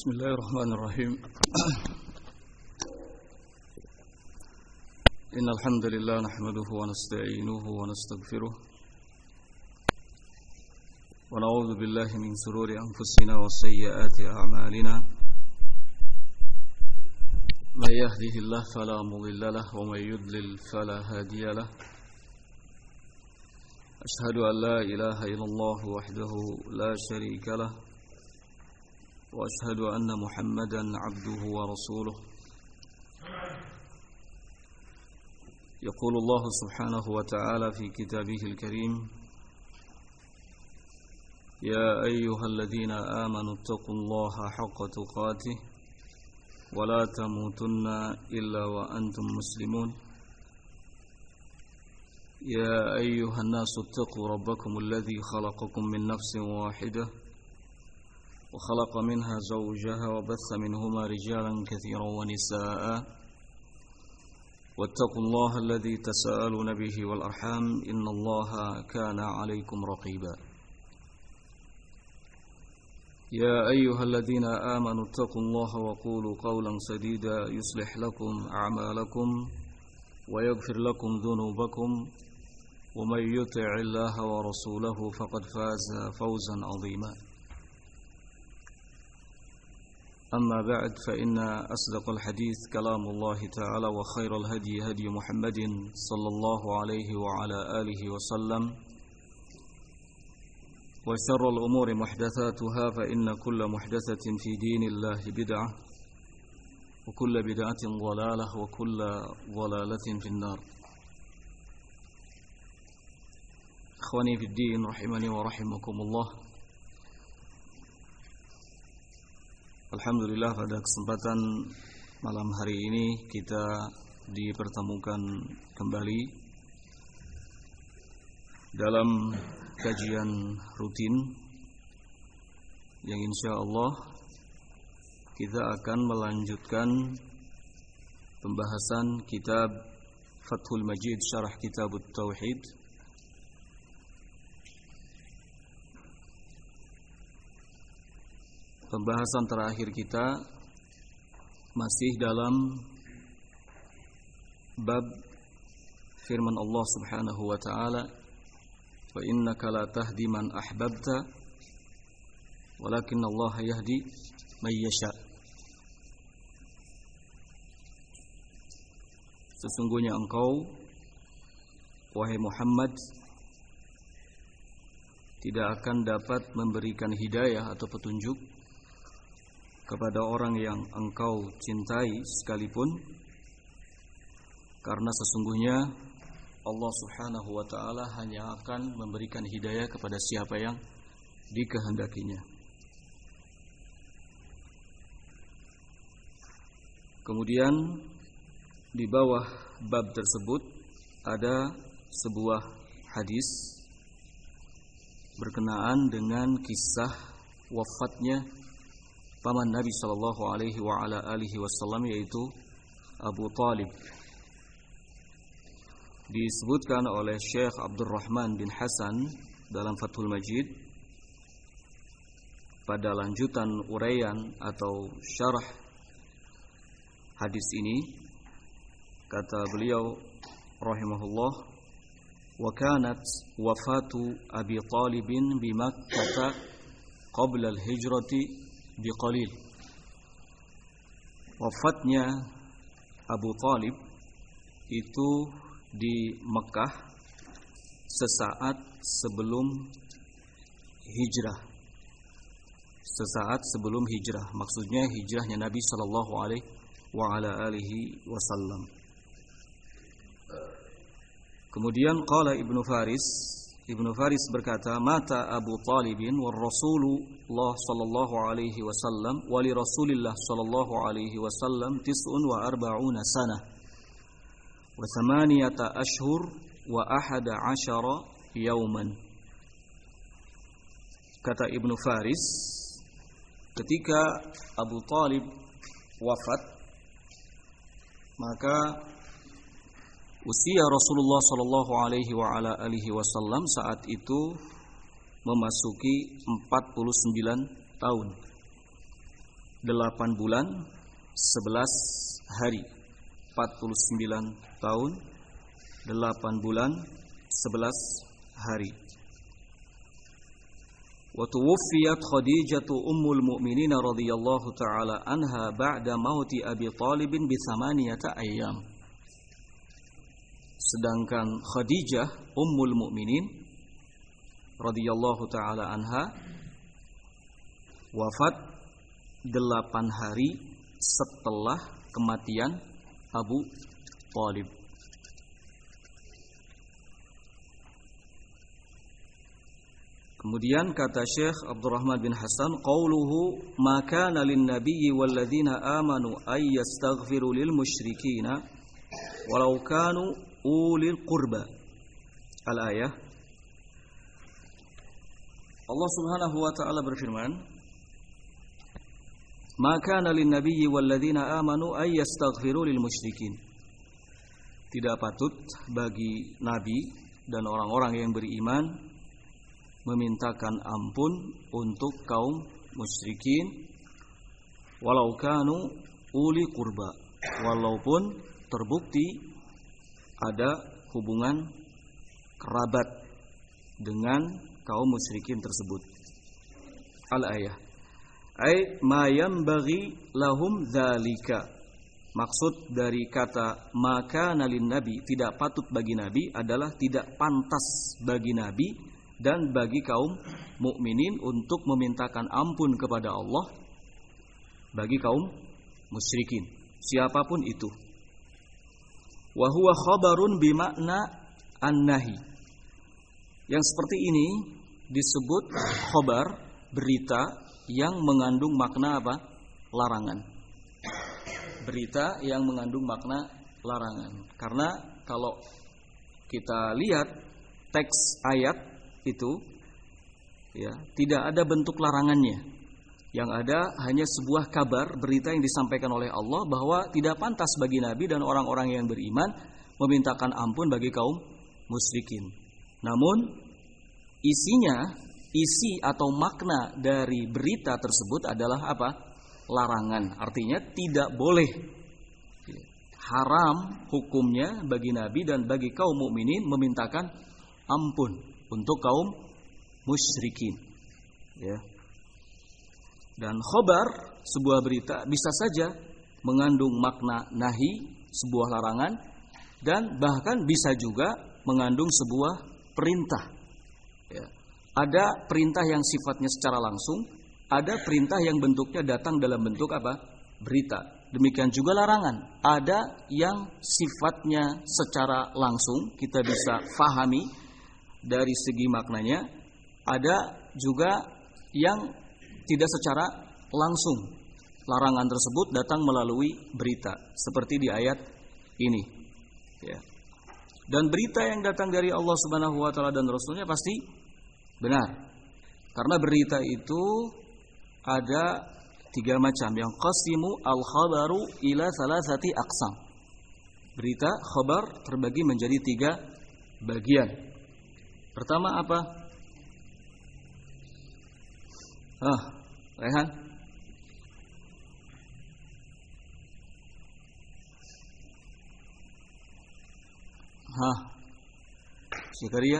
Bismillahirrahmanirrahim. Innal hamdalillah nahmaduhu wa nasta'inuhu wa nastaghfiruh wa na'udzu billahi min shururi anfusina wa sayyiati a'malina. May yahdihillahu fala mudilla lahu wa may yudlil fala hadiya lahu. Ashhadu an la ilaha illallah wahdahu la sharika lahu وأشهد أن محمدا عبده ورسوله. يقول الله سبحانه وتعالى في كتابه الكريم: يا أيها الذين آمنوا اتقوا الله حق تقاته ولا تموتن إلا وأنتم مسلمون. يا أيها الناس اتقوا ربكم الذي خلقكم من نفس واحدة وخلق منها زوجها وبث منهما رجالا كثيرا ونساء واتقوا الله الذي تساءلون به والأرحام إن الله كان عليكم رقيبا. يا أيها الذين آمنوا اتقوا الله وقولوا قولا سديدا يصلح لكم أعمالكم ويغفر لكم ذنوبكم ومن يطع الله ورسوله فقد فاز فوزا عظيما. أما بعد فإن أصدق الحديث كلام الله تعالى وخير الهدي هدي محمد صلى الله عليه وعلى آله وسلم وشر الأمور محدثاتها فإن كل محدثة في دين الله بدعة وكل بدعة ضلالة وكل ضلالة في النار. إخواني في الدين رحمني ورحمكم الله. Alhamdulillah, pada kesempatan malam hari ini kita dipertemukan kembali dalam kajian rutin yang insya Allah kita akan melanjutkan pembahasan kitab Fathul Majid Syarah Kitabut Tauhid. Pembahasan terakhir kita masih dalam bab firman Allah Subhanahu wa taala, "Wa innaka la tahdi man ahbabta, walakin Allah yahdi may yasha." Sesungguhnya engkau, wahai Muhammad, tidak akan dapat memberikan hidayah atau petunjuk kepada orang yang engkau cintai sekalipun, karena sesungguhnya Allah Subhanahu wa ta'ala hanya akan memberikan hidayah kepada siapa yang dikehendakinya. Kemudian di bawah bab tersebut ada sebuah hadis berkenaan dengan kisah wafatnya paman Nabi sallallahu alaihi wa ala alihi wasallam, yaitu Abu Talib. Disebutkan oleh Syekh Abdurrahman bin Hasan dalam Fathul Majid pada lanjutan uraian atau syarah hadis ini, kata beliau rahimahullah: "Wa kanat wafatu Abi Talibin bi Makkah qabla al-hijrati biqalil." Wafatnya Abu Talib itu di Mekah sesaat sebelum hijrah. Sesaat sebelum hijrah, maksudnya hijrahnya Nabi sallallahu alaihi wa ala alihi wasallam. Kemudian qala Ibnu Faris berkata, "Mata Abu Talibin wa Rasulullah sallallahu alaihi wasallam wa li Rasulillah sallallahu alaihi wasallam 49 sanah wa 8 ashhur wa 11 yauman." Kata Ibnu Faris, ketika Abu Talib wafat, maka usia Rasulullah sallallahu alaihi wa ala alihi wasallam saat itu memasuki 49 tahun. 8 bulan 11 hari, 49 tahun 8 bulan 11 hari. Wa tuwfiyat Khadijah ummul mu'minin radhiyallahu taala anha ba'da mauti Abi Thalib bi 8 ayyam. Sedangkan Khadijah ummul mu'minin radhiyallahu taala anha wafat 8 hari setelah kematian Abu Thalib. Kemudian kata Syekh Abdurrahman bin Hasan, qauluhu ma kana lin nabiyyi wal ladzina amanu ay yastaghfiru lil musyrikina walau kanu ulil qurba. Al-ayah. Allah Subhanahu wa taala berfirman, ma kana lin nabiyyi wal ladzina amanu ay yastaghfiru lil musyrikin. Tidak patut bagi nabi dan orang-orang yang beriman memintakan ampun untuk kaum musyrikin walau kanu uli qurba, walaupun terbukti ada hubungan kerabat dengan kaum musyrikin tersebut. Al-ayah. Ai ma yanbaghi lahum dzalika. Maksud dari kata maka nalin nabi, tidak patut bagi nabi, adalah tidak pantas bagi nabi dan bagi kaum mukminin untuk memintakan ampun kepada Allah bagi kaum musyrikin, siapapun itu. Wa huwa khabarun bimakna an-nahi. Yang seperti ini disebut khabar, berita yang mengandung makna apa? Larangan. Berita yang mengandung makna larangan. Karena kalau kita lihat teks ayat itu, ya, tidak ada bentuk larangannya. Yang ada hanya sebuah kabar, berita yang disampaikan oleh Allah bahwa tidak pantas bagi Nabi dan orang-orang yang beriman memintakan ampun bagi kaum musyrikin. Namun isi atau makna dari berita tersebut adalah apa? Larangan. Artinya tidak boleh, haram hukumnya bagi Nabi dan bagi kaum mukminin memintakan ampun untuk kaum musyrikin, ya. Dan khobar, sebuah berita, bisa saja mengandung makna nahi, sebuah larangan, dan bahkan bisa juga mengandung sebuah perintah, ya. Ada perintah yang sifatnya secara langsung, ada perintah yang bentuknya datang dalam bentuk apa? Berita. Demikian juga larangan. Ada yang sifatnya secara langsung, kita bisa fahami dari segi maknanya, ada juga yang tidak secara langsung. Larangan tersebut datang melalui berita, seperti di ayat ini, ya. Dan berita yang datang dari Allah Subhanahu wa taala dan Rasulnya pasti benar. Karena berita itu ada 3 macam. Yang qasimu al-khabaru ila salasati aqsam. Berita khabar terbagi menjadi 3 bagian. Pertama apa? Rehan? Zakaria?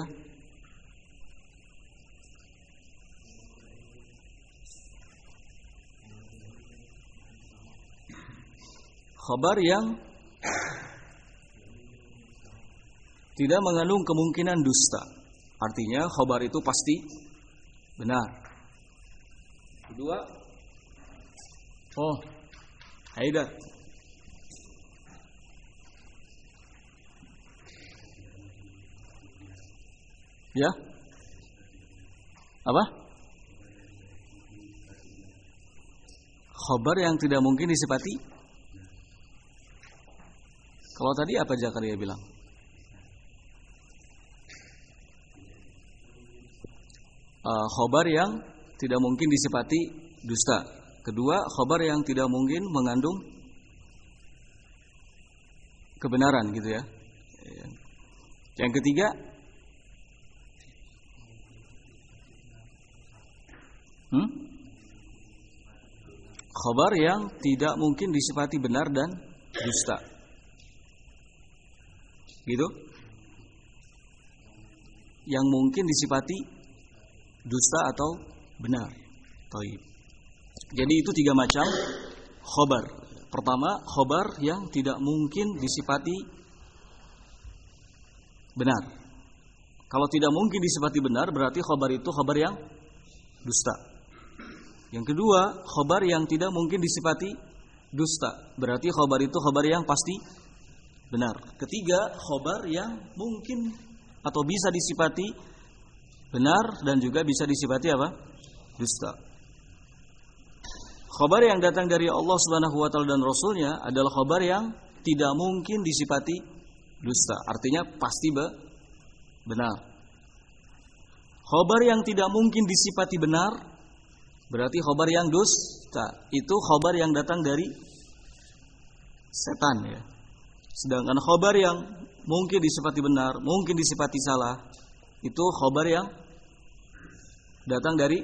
Khabar yang tidak mengandung kemungkinan dusta. Artinya khabar itu pasti benar. Kedua, Haida. Ya? Apa? Khabar yang tidak mungkin disifati. Kalau tadi apa Zakaria bilang? Khobar yang tidak mungkin disifati dusta. Kedua, khobar yang tidak mungkin mengandung kebenaran, gitu ya. Yang ketiga, Khabar yang tidak mungkin disifati benar dan dusta. Gitu? Yang mungkin disifati dusta atau benar. Taib. Jadi itu 3 macam khabar. Pertama, khabar yang tidak mungkin disifati benar. Kalau tidak mungkin disifati benar, berarti khabar itu khabar yang dusta. Yang kedua, khabar yang tidak mungkin disifati dusta, berarti khabar itu khabar yang pasti benar. Ketiga, khabar yang mungkin atau bisa disifati benar dan juga bisa disifati apa? Dusta. Khabar yang datang dari Allah Subhanahu wa taala dan Rasulnya adalah khabar yang tidak mungkin disifati dusta, artinya pasti benar. Khabar yang tidak mungkin disifati benar berarti khabar yang dusta. Itu khabar yang datang dari setan ya. Sedangkan khabar yang mungkin disifati benar, mungkin disifati salah, itu khabar yang datang dari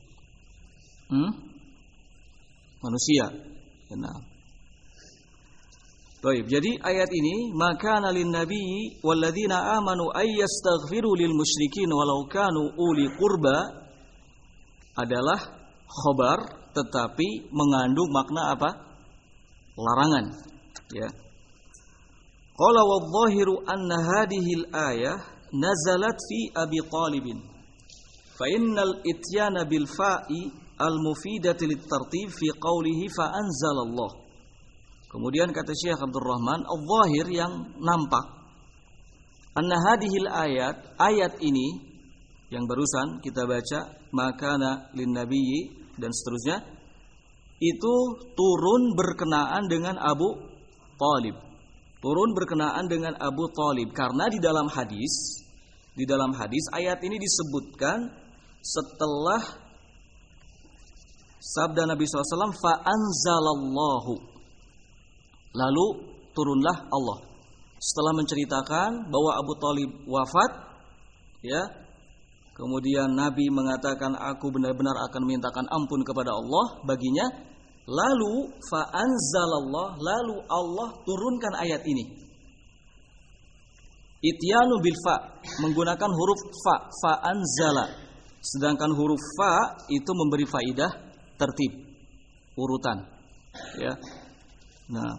manusia. Benar. Baik, jadi ayat ini maka nalin nabiyyi walladzina amanu ayyastaghfiru lil musyrikin walau kanu uli qurba adalah khabar tetapi mengandung makna apa? Larangan, ya. Qala wadh-dhahiru anna hadhihi al-ayah nazalat fi Abi Thalib. Fa innal ityana bil fa'i al-mufidati lit-tartib fi qawlihi fa anzalallah. Kemudian kata Syekh Abdul Rahman, al-zahir yang nampak anna hadhil ayat ini yang barusan kita baca makana lin nabiyyi dan seterusnya itu turun berkenaan dengan Abu Thalib. Turun berkenaan dengan Abu Thalib karena di dalam hadis ayat ini disebutkan setelah sabda Nabi SAW fa anzalallahu, lalu turunlah Allah. Setelah menceritakan bahwa Abu Thalib wafat, ya, kemudian Nabi mengatakan aku benar-benar akan mintakan ampun kepada Allah baginya, lalu fa anzalallah, lalu Allah turunkan ayat ini. Ityanu bil fa, menggunakan huruf fa anzala. Sedangkan huruf fa itu memberi faidah tertib, urutan, ya. Nah,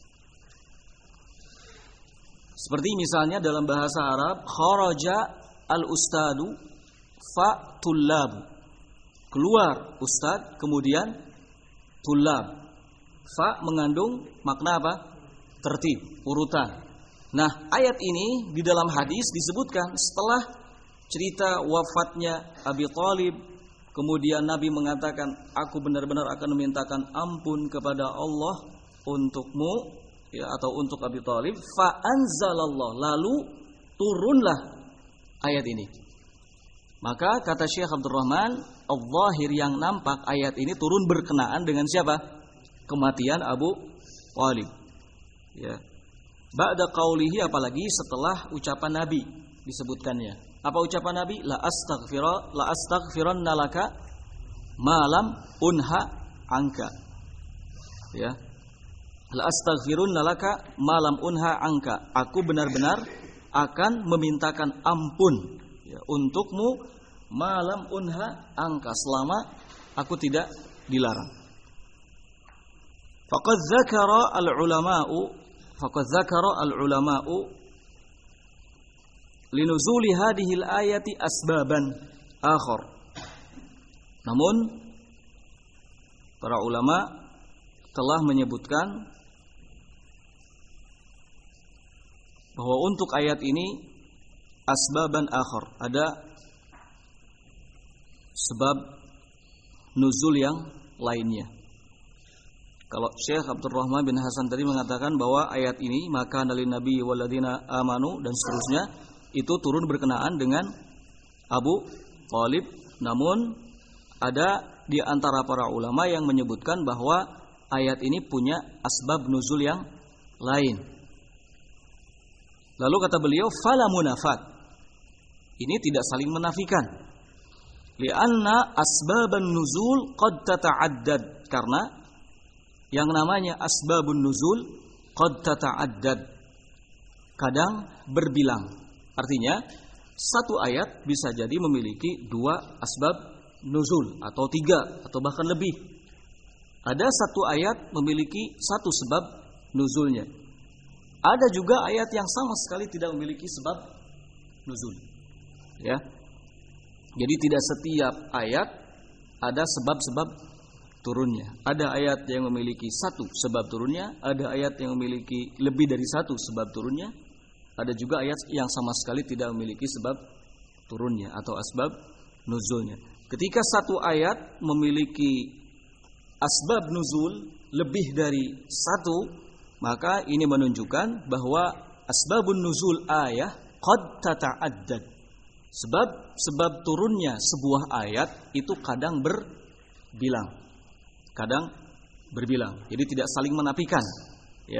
seperti misalnya dalam bahasa Arab, kharaja al-ustadu fa tullab. Keluar ustad, kemudian tullab. Fa mengandung makna apa? Tertib, urutan. Nah, ayat ini di dalam hadis disebutkan setelah cerita wafatnya Abi Thalib, kemudian Nabi mengatakan, aku benar-benar akan memintakan ampun kepada Allah untukmu, ya, atau untuk Abi Thalib. Fa anzalallah, lalu turunlah ayat ini. Maka kata Syekh Abdul Rahman, al-zahir yang nampak ayat ini turun berkenaan dengan siapa? Kematian Abu Thalib. Ya. Ba'da qaulihi, apalagi setelah ucapan Nabi disebutkannya. Apa ucapan Nabi? La astaghfiranna laka ma lam unha anka. Ya. La astaghfirunna laka ma lam unha anka. Aku benar-benar akan memintakan ampun, ya, untukmu ma lam unha anka, selama aku tidak dilarang. Faqad dzakara al-ulama'u linuzuli hadhil ayati asbaban akhar. Namun para ulama telah menyebutkan bahwa untuk ayat ini asbaban akhar, ada sebab nuzul yang lainnya. Kalau Syekh Abdul Rahman bin Hasan tadi mengatakan bahwa ayat ini maka nalin nabi waladina amanu dan seterusnya itu turun berkenaan dengan Abu Thalib. Namun ada di antara para ulama yang menyebutkan bahwa ayat ini punya asbab nuzul yang lain. Lalu kata beliau fala munafat, ini tidak saling menafikan. Lianna asbaban nuzul qad tata'addad, karena Yang namanya asbabun nuzul qad tata'addad, kadang berbilang. Artinya satu ayat bisa jadi memiliki 2 asbab nuzul atau 3 atau bahkan lebih. Ada satu ayat memiliki 1 sebab nuzulnya. Ada juga ayat yang sama sekali tidak memiliki sebab nuzul. Ya. Jadi tidak setiap ayat ada sebab-sebab turunnya. Ada ayat yang memiliki 1 sebab turunnya, ada ayat yang memiliki lebih dari 1 sebab turunnya, ada juga ayat yang sama sekali tidak memiliki sebab turunnya atau asbab nuzulnya. Ketika satu ayat memiliki asbab nuzul lebih dari 1, maka ini menunjukkan bahwa asbabun nuzul ayah qad tata'addad. Sebab turunnya sebuah ayat itu kadang berbilang. Kadang berbilang. Jadi tidak saling menafikan, ya.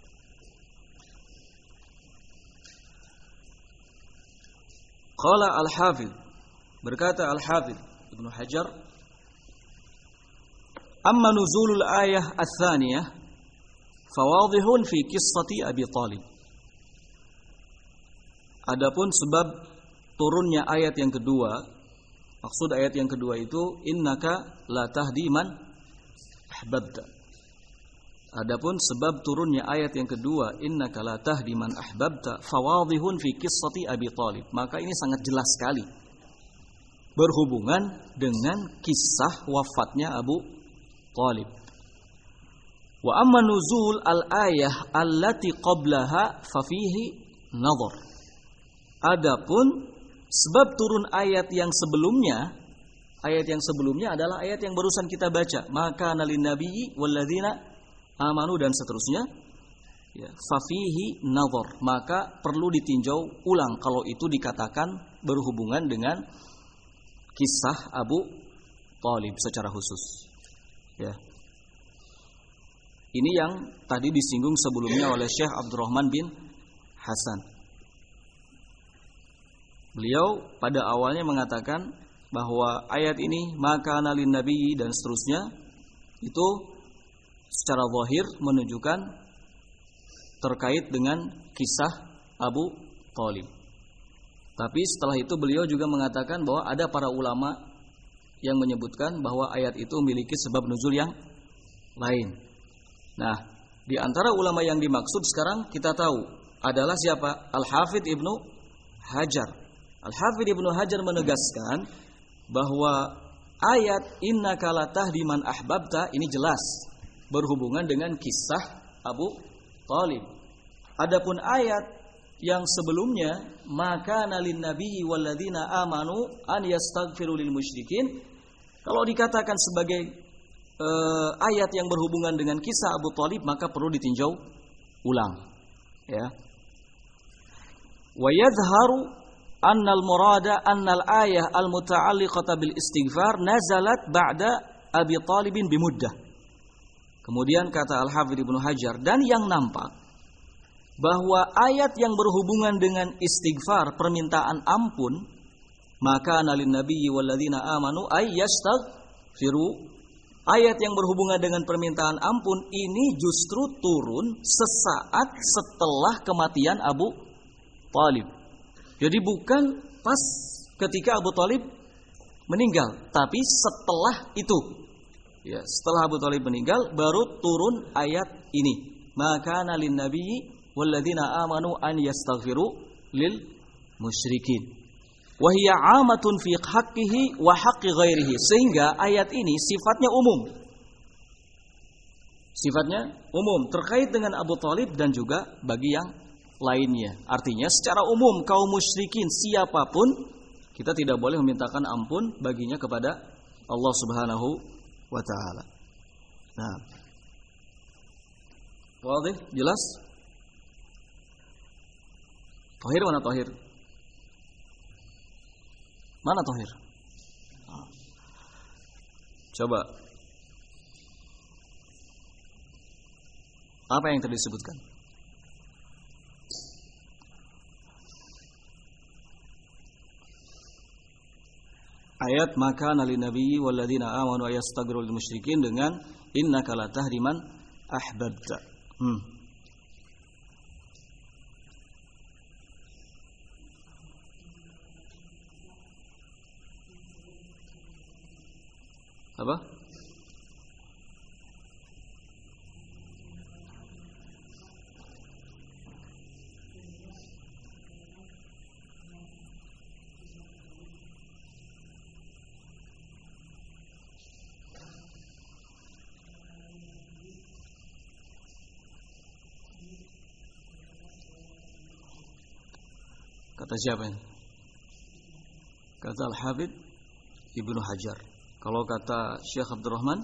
Qala al-Hafidz, berkata al-Hafidz Ibnu Hajar, amma nuzulul ayah ats-tsaniyah fawadhihun fi qissati Abi Thalib. Adapun sebab turunnya ayat yang kedua, maksud ayat yang kedua itu innaka la tahdi man ahbabta. Adapun sebab turunnya ayat yang kedua innaka la tahdi man ahbabta fawadhihun fi qissati Abi Thalib, maka ini sangat jelas sekali berhubungan dengan kisah wafatnya Abu Thalib. Wa amma nuzul al-ayah allati qablaha fa fihi nadhar. Adapun sebab turun ayat yang sebelumnya adalah ayat yang barusan kita baca, maka nalin nabiyyi walladzina amanu dan seterusnya. Ya, fa fihi nadhar, maka perlu ditinjau ulang kalau itu dikatakan berhubungan dengan kisah Abu Thalib secara khusus. Ya. Ini yang tadi disinggung sebelumnya oleh Syekh Abdurrahman bin Hasan. Beliau pada awalnya mengatakan bahwa ayat ini maka nalin nabiyyi dan seterusnya itu secara zahir menunjukkan terkait dengan kisah Abu Thalib. Tapi setelah itu beliau juga mengatakan bahwa ada para ulama yang menyebutkan bahwa ayat itu memiliki sebab nuzul yang lain. Nah, di antara ulama yang dimaksud sekarang kita tahu adalah siapa? Al-Hafidz Ibnu Hajar. Al-Hafidz Ibnu Hajar menegaskan bahwa ayat innaka la tahdi man ahbabta ini jelas berhubungan dengan kisah Abu Thalib. Adapun ayat yang sebelumnya maka nalin nabiyyi walladzina amanu an yastaghfiru lil musyrikin, kalau dikatakan sebagai ayat yang berhubungan dengan kisah Abu Thalib maka perlu ditinjau ulang, ya. Wa yadhharu anna al-murada anna al-ayah al-muta'alliqata bil istighfar nazalat ba'da Abi Thalibin bimuddah. Kemudian kata Al-Hafidz Ibnu Hajar, dan yang nampak bahwa ayat yang berhubungan dengan istighfar, permintaan ampun, maka nalin nabiyyi walladzina amanu ay yastaghfiru, ayat yang berhubungan dengan permintaan ampun ini justru turun sesaat setelah kematian Abu Thalib. Jadi bukan pas ketika Abu Thalib meninggal, tapi setelah itu. Ya, setelah Abu Thalib meninggal baru turun ayat ini. Maka nalin nabiyyi walladzina amanu an yastaghfiru lil musyrikin. Wa hiya 'amatun fi haqqihi wa haqqi ghairihi. Sehingga ayat ini sifatnya umum. Sifatnya umum terkait dengan Abu Thalib dan juga bagi yang lainnya. Artinya secara umum kaum musyrikin siapapun kita tidak boleh memintakan ampun baginya kepada Allah Subhanahu wa taala. Nah. Wadih, jelas? Tohir mana tohir? Mana tohir? Coba. Apa yang tadi disebutkan? Ayat maka nalin nabiyyi walladzina amanu yastaghfiru lil musyrikin dengan innaka la tahdi man ahbabta. Apa? Kata siapa ini? Kata Al-Hafidz Ibnu Hajar. Kalau kata Syekh Abdurrahman,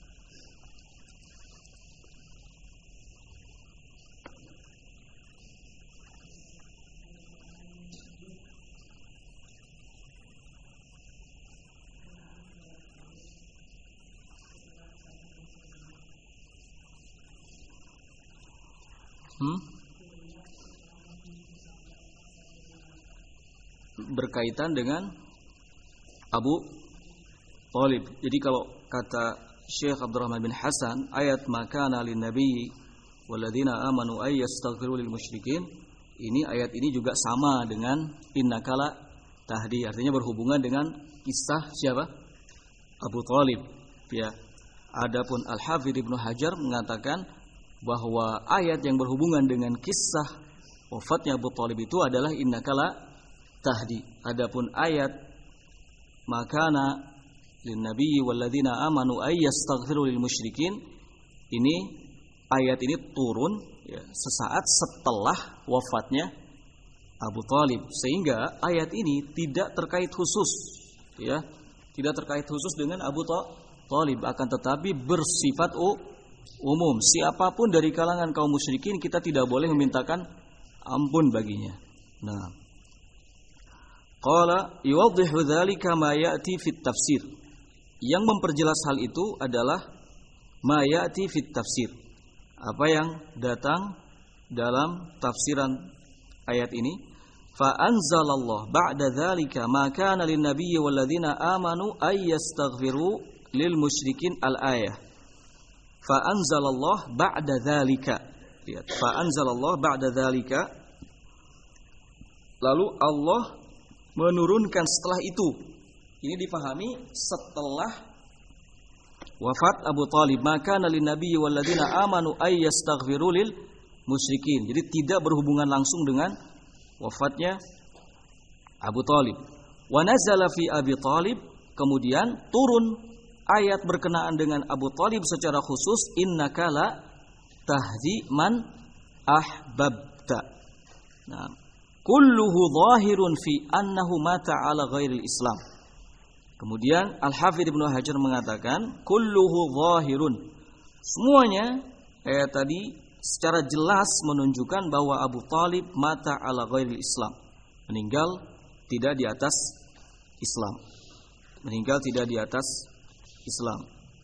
berkaitan dengan Abu Thalib. Jadi kalau kata Syekh Abdurrahman bin Hasan, ayat makana lin nabi walladzina amanu ay yastaghfiru lil musyrikin, ini ayat ini juga sama dengan innakala tahdi, artinya berhubungan dengan kisah siapa? Abu Thalib. Ya. Adapun Al-Hafidz Ibnu Hajar mengatakan bahwa ayat yang berhubungan dengan kisah wafatnya Abu Thalib itu adalah innakala tahdi. Adapun ayat makana lin nabiyyi walladzina amanu ay yastaghfiru lil musyrikin, ini ayat ini turun ya, sesaat setelah wafatnya Abu Thalib, sehingga ayat ini tidak terkait khusus ya, tidak terkait khusus dengan Abu Thalib, akan tetapi bersifat umum. Siapapun dari kalangan kaum musyrikin kita tidak boleh memintakan ampun baginya. Nah, qala yuwaddihu dzalika ma ya'ti fit tafsir. Yang memperjelas hal itu adalah ma ya'ti fit tafsir, apa yang datang dalam tafsiran ayat ini. Fa anzalallahu ba'da dzalika ma kana lin nabiyyi wal ladzina amanu ay yastaghfiru lil musyrikin al-ayah. Fa anzalallahu ba'da dzalika. Lihat, fa anzalallahu ba'da dzalika. Lalu Allah menurunkan setelah itu. Ini dipahami setelah wafat Abu Thalib. Maka nalin nabiyyi walladzina amanu ay yastaghfiru lil musyrikin. Jadi tidak berhubungan langsung dengan wafatnya Abu Thalib. Wa nazala fi Abi Thalib, kemudian turun ayat berkenaan dengan Abu Thalib secara khusus, innaka la tahdi man ahbabta. Nah, kulluhu zahirun fi annahu mata ala ghairil Islam. Kemudian Al-Hafidz Ibnu Hajar mengatakan kulluhu zahirun. Semuanya ayat tadi secara jelas menunjukkan bahwa Abu Thalib mata ala ghairil Islam. Meninggal tidak di atas Islam. Meninggal tidak di atas Islam.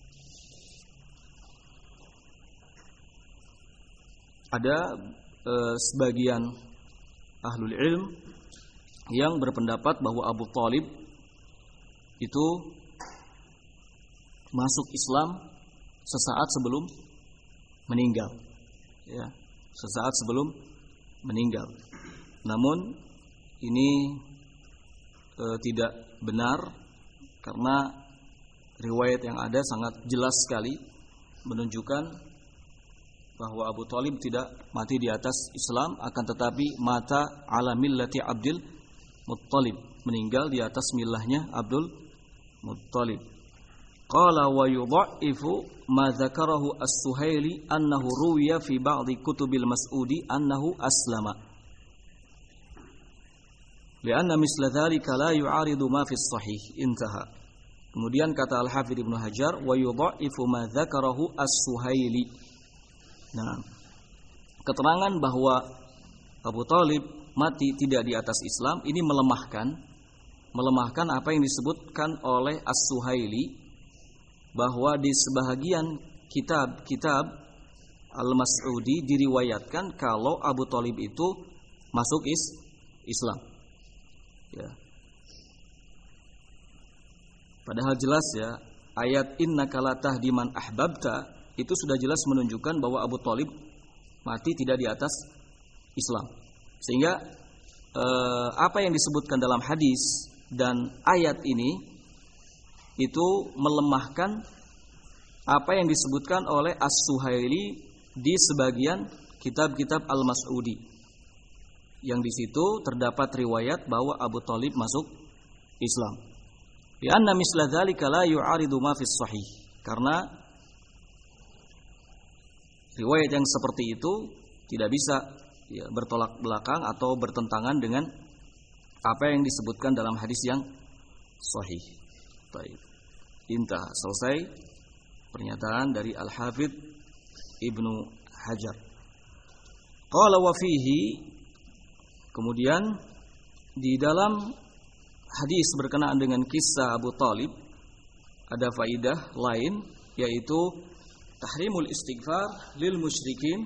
Ada sebagian ahlul ilm yang berpendapat bahwa Abu Thalib itu masuk Islam sesaat sebelum meninggal, ya, sesaat sebelum meninggal. Namun ini tidak benar karena riwayat yang ada sangat jelas sekali menunjukkan bahwa Abu Thalib tidak mati di atas Islam, akan tetapi mata ala millati Abdul Muttalib, meninggal di atas millahnya Abdul Muttalib. Qala wa yudha'ifu ma dzakarahu as-Suhaili annahu ruwiya fi ba'dhi kutubil Mas'udi annahu aslama. Lianna misla dzalika la yu'aridu ma fi as-sahih. Intaha. Kemudian kata Al-Hafidz Ibnu Hajar wa yudha'ifu ma dzakarahu as-Suhaili. Nah, keterangan bahwa Abu Thalib mati tidak di atas Islam ini melemahkan apa yang disebutkan oleh As-Suhaili, bahwa di sebahagian kitab Al-Mas'udi diriwayatkan kalau Abu Thalib itu masuk Islam. Ya. Padahal jelas ya, ayat innaka la tahdi man ahbabta itu sudah jelas menunjukkan bahwa Abu Thalib mati tidak di atas Islam. Sehingga apa yang disebutkan dalam hadis dan ayat ini itu melemahkan apa yang disebutkan oleh As-Suhaili di sebagian kitab-kitab Al-Mas'udi. Yang di situ terdapat riwayat bahwa Abu Thalib masuk Islam. Bi anna misla dzalika la yu'aridu ma fis sahih. Karena riwayat yang seperti itu tidak bisa bertolak belakang atau bertentangan dengan apa yang disebutkan dalam hadis yang sahih. Baik. Intah, selesai pernyataan dari Al-Hafidz Ibnu Hajar. Qala wa fihi, kemudian di dalam hadis berkenaan dengan kisah Abu Thalib ada faidah lain, yaitu tahrimul istighfar lil musyrikin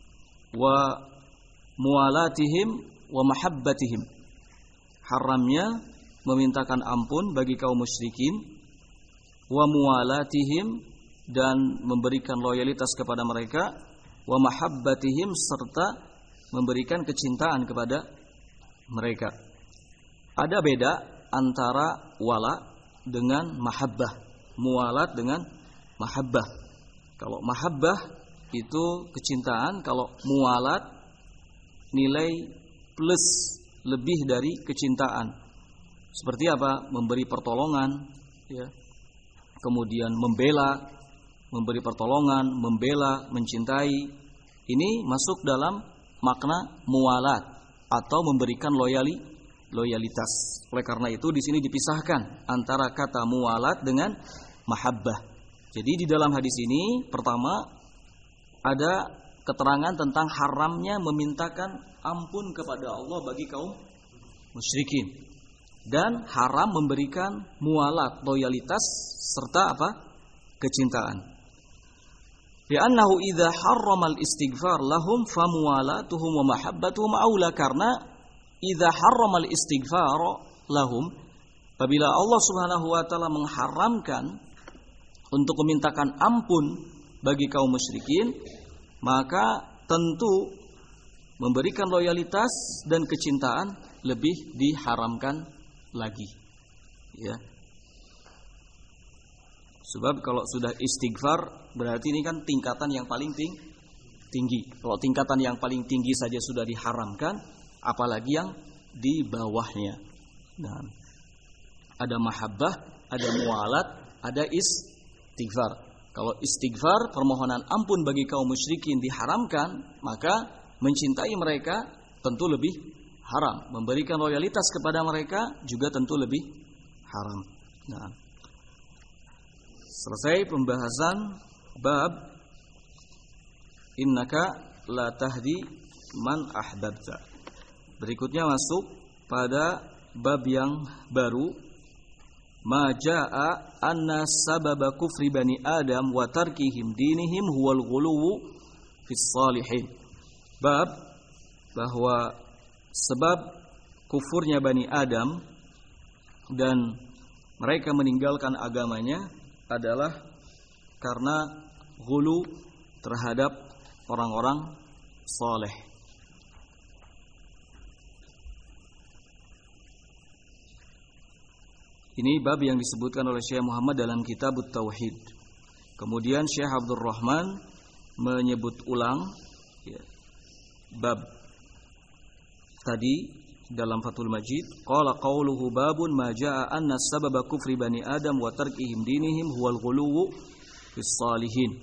wa mualatihim wa mahabbatihim. Haramnya memintakan ampun bagi kaum musyrikin, wa mualatihim, dan memberikan loyalitas kepada mereka, wa mahabbatihim, serta memberikan kecintaan kepada mereka. Ada beda antara wala dengan mahabbah, mualat dengan mahabbah. Kalau mahabbah itu kecintaan, kalau mualat nilai plus lebih dari kecintaan. Seperti apa? Memberi pertolongan, ya. Kemudian membela, memberi pertolongan, membela, mencintai. Ini masuk dalam makna mualat atau memberikan loyalitas. Oleh karena itu di sini dipisahkan antara kata mualat dengan mahabbah. Jadi di dalam hadis ini pertama ada keterangan tentang haramnya memintakan ampun kepada Allah bagi kaum musyrikin, dan haram memberikan mualat, loyalitas, serta apa? Kecintaan. Li'annahu idza harrama al-istighfar lahum famuwalatuhum wa mahabbatuhum aula, karena idza harrama al-istighfar lahum, apabila Allah Subhanahu wa taala mengharamkan untuk memintakan ampun bagi kaum musyrikin, maka tentu memberikan loyalitas dan kecintaan lebih diharamkan lagi, ya. Sebab kalau sudah istighfar berarti ini kan tingkatan yang paling tinggi. Kalau tingkatan yang paling tinggi saja sudah diharamkan, apalagi yang di bawahnya. Nah, ada mahabbah, ada mualat, ada istighfar. Kalau istighfar, permohonan ampun bagi kaum musyrikin diharamkan, maka mencintai mereka tentu lebih haram. Memberikan loyalitas kepada mereka juga tentu lebih haram. Nah, selesai pembahasan bab innaka la tahdi man ahbabta. Berikutnya masuk pada bab yang baru, ma jaa anna sababa kufri bani Adam wa tarkihim dinihim huwal ghuluwu fis salihin. Bab bahwa sebab kufurnya Bani Adam dan mereka meninggalkan agamanya adalah karena ghulu terhadap orang-orang saleh. Ini bab yang disebutkan oleh Syekh Muhammad dalam kitab Tauhid. Kemudian Syekh Abdul Rahman menyebut ulang, ya, bab tadi dalam Fathul Majid. Qala qauluhu babun ma jaa anna sababa kufri bani Adam wa tarkihim dinihim huwal ghuluwu fis salihin.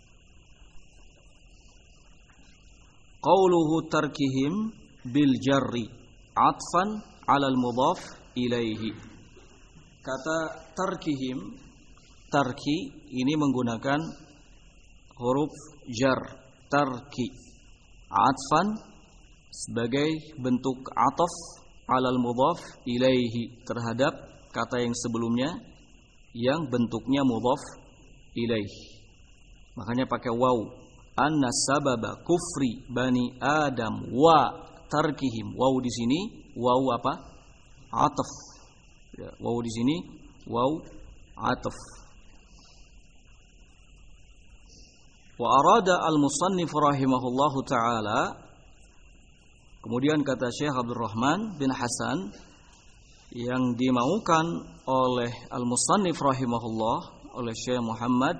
Qauluhu tarkihim bil jarri atfan 'ala al mudhaf ilaihi. Kata tarkihim, tarki ini menggunakan huruf jar, tarki, atfan sebagai bentuk ataf alal mudhaf ilaihi, terhadap kata yang sebelumnya yang bentuknya mudhaf ilaihi. Makanya pakai waw. Anna sababa kufri bani Adam wa tarkihim. Waw di sini waw apa? Ataf. Ya, waw di sini waw ataf. Wa arada al-musannif rahimahullahu ta'ala, kemudian kata Syekh Abdul Rahman bin Hasan, yang dimaukan oleh al-musannif rahimahullah, oleh Syekh Muhammad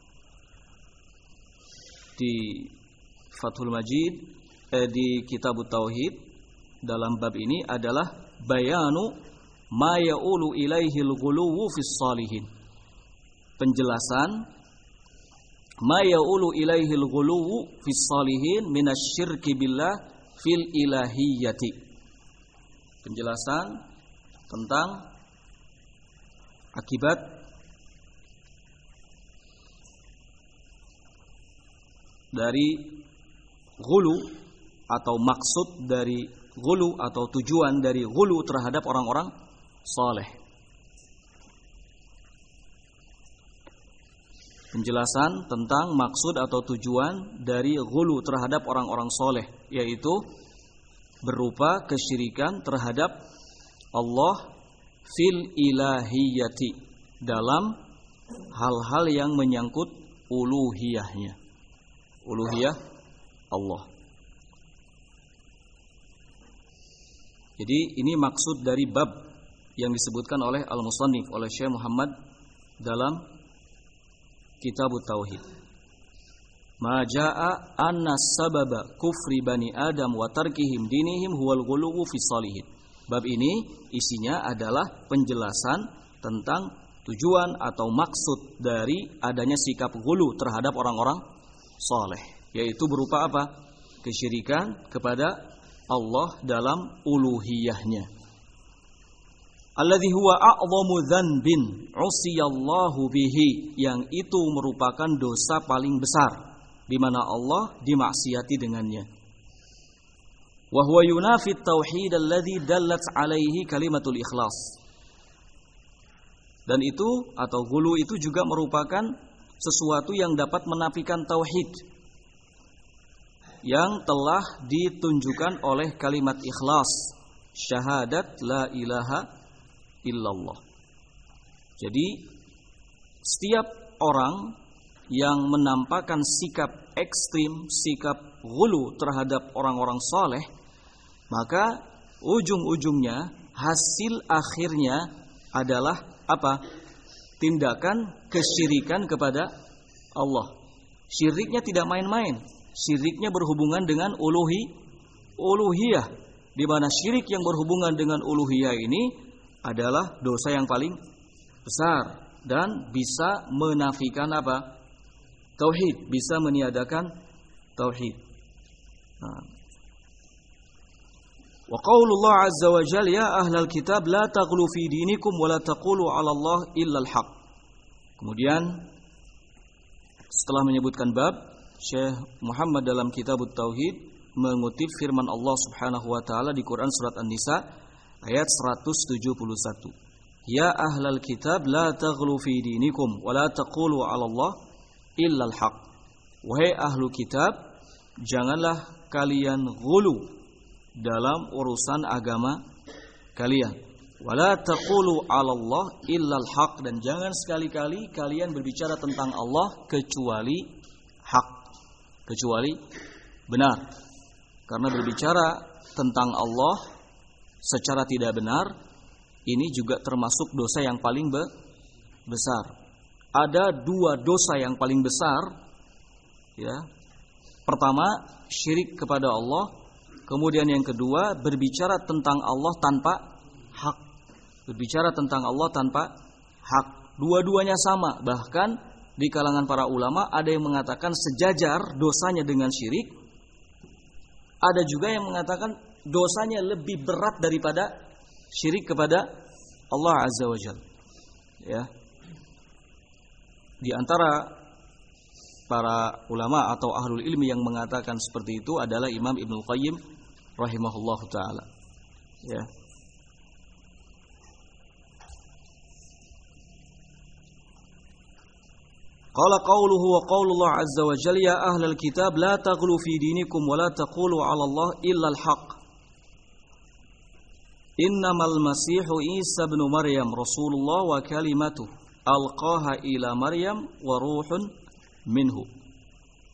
di Fathul Majid, di Kitabut Tauhid dalam bab ini adalah bayanu ma ya'ulu ilaihi al-ghuluwu fis salihin. Penjelasan ma ya'ulu ilaihi al-ghuluwu fis salihin minasyirki billah fil ilahiyyati. Penjelasan tentang akibat dari ghulu atau maksud dari ghulu atau tujuan dari ghulu terhadap orang-orang saleh. Penjelasan tentang maksud atau tujuan dari ghulu terhadap orang-orang saleh, yaitu berupa kesyirikan terhadap Allah fil ilahiyyati, dalam hal-hal yang menyangkut uluhiyahnya. Uluhiyah Allah. Jadi ini maksud dari bab yang disebutkan oleh al-musannif, oleh Syekh Muhammad dalam Kitabut Tauhid. Ma jaa anna sababa kufri bani Adam wa tarkihim dinihim huwal ghuluwu fis salihin. Bab ini isinya adalah penjelasan tentang tujuan atau maksud dari adanya sikap ghulu terhadap orang-orang saleh, yaitu berupa apa? Kesyirikan kepada Allah dalam uluhiyahnya. Alladzi huwa a'dhamu dzanbin 'usiyallahu bihi, yang itu merupakan dosa paling besar di mana Allah dimaksiati dengannya. Wa huwa yunafi at-tauhid alladzi dallat 'alaihi kalimatul ikhlas. Dan itu atau ghulu itu juga merupakan sesuatu yang dapat menafikan tauhid yang telah ditunjukkan oleh kalimat ikhlas, syahadat la ilaha illallah. Jadi setiap orang yang menampakkan sikap ekstrim, sikap ghulu terhadap orang-orang saleh, maka ujung-ujungnya, hasil akhirnya adalah apa? Tindakan kesyirikan kepada Allah. Syiriknya tidak main-main. Syiriknya berhubungan dengan uluhiyah, di mana syirik yang berhubungan dengan uluhiyah ini adalah dosa yang paling besar dan bisa menafikan apa? Tauhid, bisa meniadakan tauhid. Wa qaulullah azza wa jalla ya ahlal kitab la taghlu fi dinikum wa la taqulu 'ala Allah illa al-haq. Kemudian setelah menyebutkan bab, Syekh Muhammad dalam Kitabut Tauhid mengutip firman Allah Subhanahu wa taala di Quran surat An-Nisa ayat 171. Ya ahlal kitab la taghlu fi dinikum wa la taqulu 'ala Allah illa al-haq. Wahai ahlu kitab, janganlah kalian ghulu dalam urusan agama kalian. Wala taqulu 'ala Allah illa al-haq, dan jangan sekali-kali kalian berbicara tentang Allah kecuali hak, kecuali benar. Karena berbicara tentang Allah secara tidak benar ini juga termasuk dosa yang paling besar. Ada dua dosa yang paling besar, ya. Pertama, syirik kepada Allah. Kemudian yang kedua, berbicara tentang Allah tanpa hak. Berbicara tentang Allah tanpa hak. Dua-duanya sama. Bahkan di kalangan para ulama ada yang mengatakan sejajar dosanya dengan syirik. Ada juga yang mengatakan dosanya lebih berat daripada syirik kepada Allah Azza wa Jalla. Ya. Di antara para ulama atau ahlul ilmi yang mengatakan seperti itu adalah Imam Ibnu Qayyim rahimahullahu taala. Ya. Qala qauluhu wa qaulullah azza wa jalla ya ahlal kitab la taghlu fi dinikum wa la taqulu 'ala Allah illa al-haq. Innamal masihu Isa ibn Maryam rasulullah wa kalimatuhu alqaha ila Maryam wa ruhun minhu.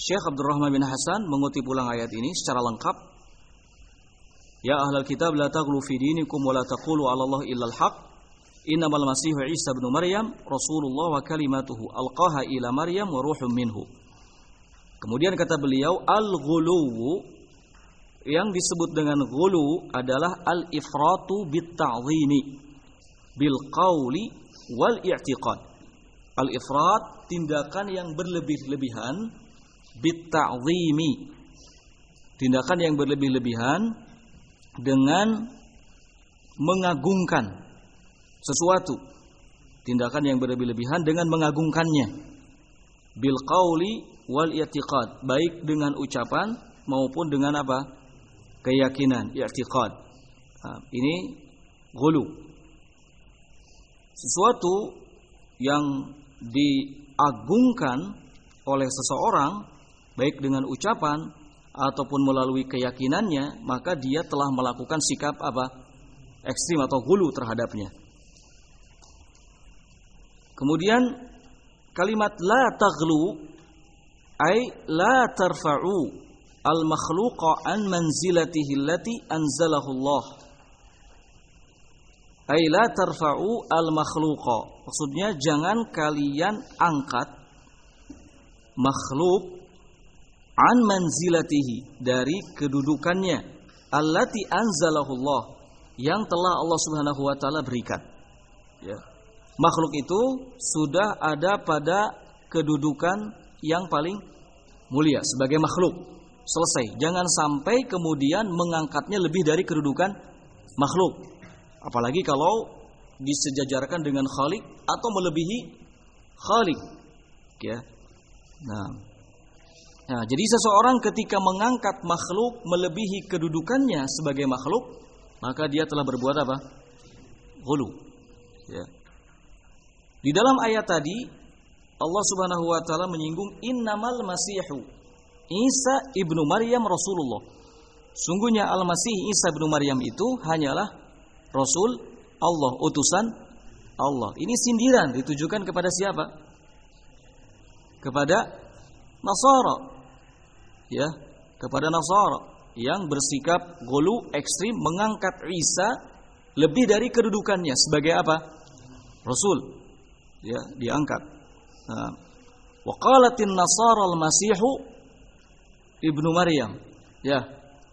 Syekh Abdurrahman bin Hasan mengutip ulang ayat ini secara lengkap. Ya ahlal kitab la taghlu fi dinikum wa la taqulu 'ala Allah illa al-haq. Innamal masihu Isa ibn Maryam Rasulullah wa kalimatuhu alqaha ila Maryam wa ruhum minhu. Kemudian kata beliau, al-ghuluwu, yang disebut dengan ghulu adalah al-ifratu bit-ta'zimi bil qawli wal i'tiqad. Al-ifrat, tindakan yang berlebih-lebihan, bit-ta'zimi, tindakan yang berlebih-lebihan dengan mengagungkan sesuatu, tindakan yang berlebih-lebihan dengan mengagungkannya, bil qauli wal i'tiqad, baik dengan ucapan maupun dengan apa? Keyakinan, i'tiqad. Nah, ini ghulu. Sesuatu yang diagungkan oleh seseorang baik dengan ucapan ataupun melalui keyakinannya, maka dia telah melakukan sikap apa? Ekstrim atau ghulu terhadapnya. Kemudian kalimat la taghlu ay la tarfa'u al-makhluqa an manzilatihi allati anzalahu Allah. Ay la tarfa'u al-makhluqa. Maksudnya jangan kalian angkat makhluk an manzilatihi, dari kedudukannya, allati anzalahu Allah, yang telah Allah Subhanahu wa taala berikan. Ya. Makhluk itu sudah ada pada kedudukan yang paling mulia sebagai makhluk. Selesai. Jangan sampai kemudian mengangkatnya lebih dari kedudukan makhluk. Apalagi kalau disejajarkan dengan Khalik atau melebihi Khalik. Ya. Nah, jadi seseorang ketika mengangkat makhluk melebihi kedudukannya sebagai makhluk, maka dia telah berbuat apa? Ghulu. Ya. Di dalam ayat tadi Allah Subhanahu wa taala menyinggung innamal masihu Isa ibnu Maryam Rasulullah. Sungguhnya Al-Masih Isa ibnu Maryam itu hanyalah Rasul Allah, utusan Allah. Ini sindiran ditujukan kepada siapa? Kepada Nasara. Ya, kepada Nasara yang bersikap ghulu, ekstrim, mengangkat Isa lebih dari kedudukannya sebagai apa? Rasul. Ya, diangkat. Nah, wa qalatin nasara al-masihu ibnu Maryam. Ya.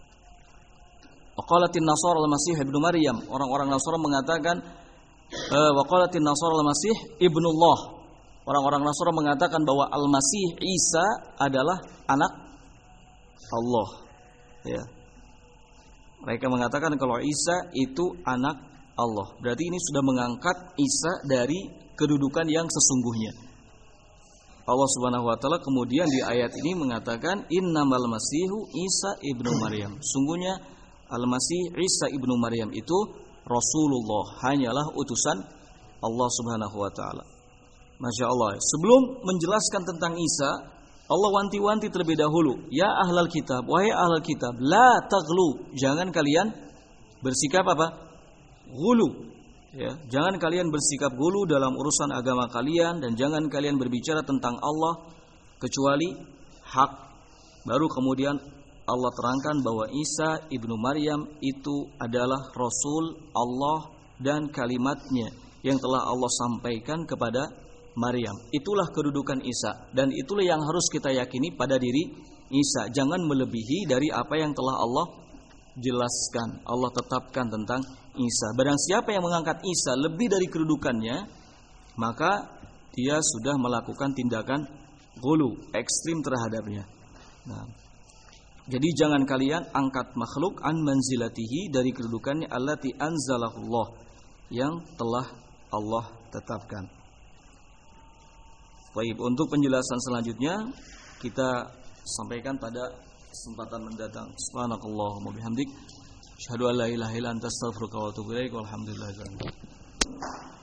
Wa qalatin nasara al-masih ibnu Maryam. Orang-orang Nasara mengatakan wa qalatin nasara al-masih ibnullah. Orang-orang Nasara mengatakan bahwa Al-Masih Isa adalah anak Allah. Ya. Mereka mengatakan kalau Isa itu anak Allah. Berarti ini sudah mengangkat Isa dari kedudukan yang sesungguhnya. Allah Subhanahu wa taala kemudian di ayat ini mengatakan innamal masihu Isa ibnu Maryam. Sungguhnya Al-Masih Isa ibnu Maryam itu Rasulullah, hanyalah utusan Allah Subhanahu wa taala. Masya Allah. Sebelum menjelaskan tentang Isa, Allah wanti-wanti terlebih dahulu. Ya ahlal kitab, wahai ahlal kitab, la taghlu, jangan kalian bersikap apa? Ghulu. Ya, jangan kalian bersikap ghulu dalam urusan agama kalian, dan jangan kalian berbicara tentang Allah kecuali hak. Baru kemudian Allah terangkan bahwa Isa ibnu Maryam itu adalah Rasul Allah dan kalimatnya yang telah Allah sampaikan kepada Maryam. Itulah kedudukan Isa, dan itulah yang harus kita yakini pada diri Isa. Jangan melebihi dari apa yang telah Allah jelaskan, Allah tetapkan tentang Isa. Barang siapa yang mengangkat Isa lebih dari kedudukannya, maka dia sudah melakukan tindakan ghulu, ekstrim terhadapnya. Nah, jadi jangan kalian angkat makhluk an manzilatihi, dari kedudukannya, allati anzalahullah, yang telah Allah tetapkan. Baik, untuk penjelasan selanjutnya kita sampaikan pada kesempatan mendatang. Subhanakallahumma bihamdik, asyhadu an la ilaha illa anta astaghfiruka wa atubu ilaik. Walhamdulillah.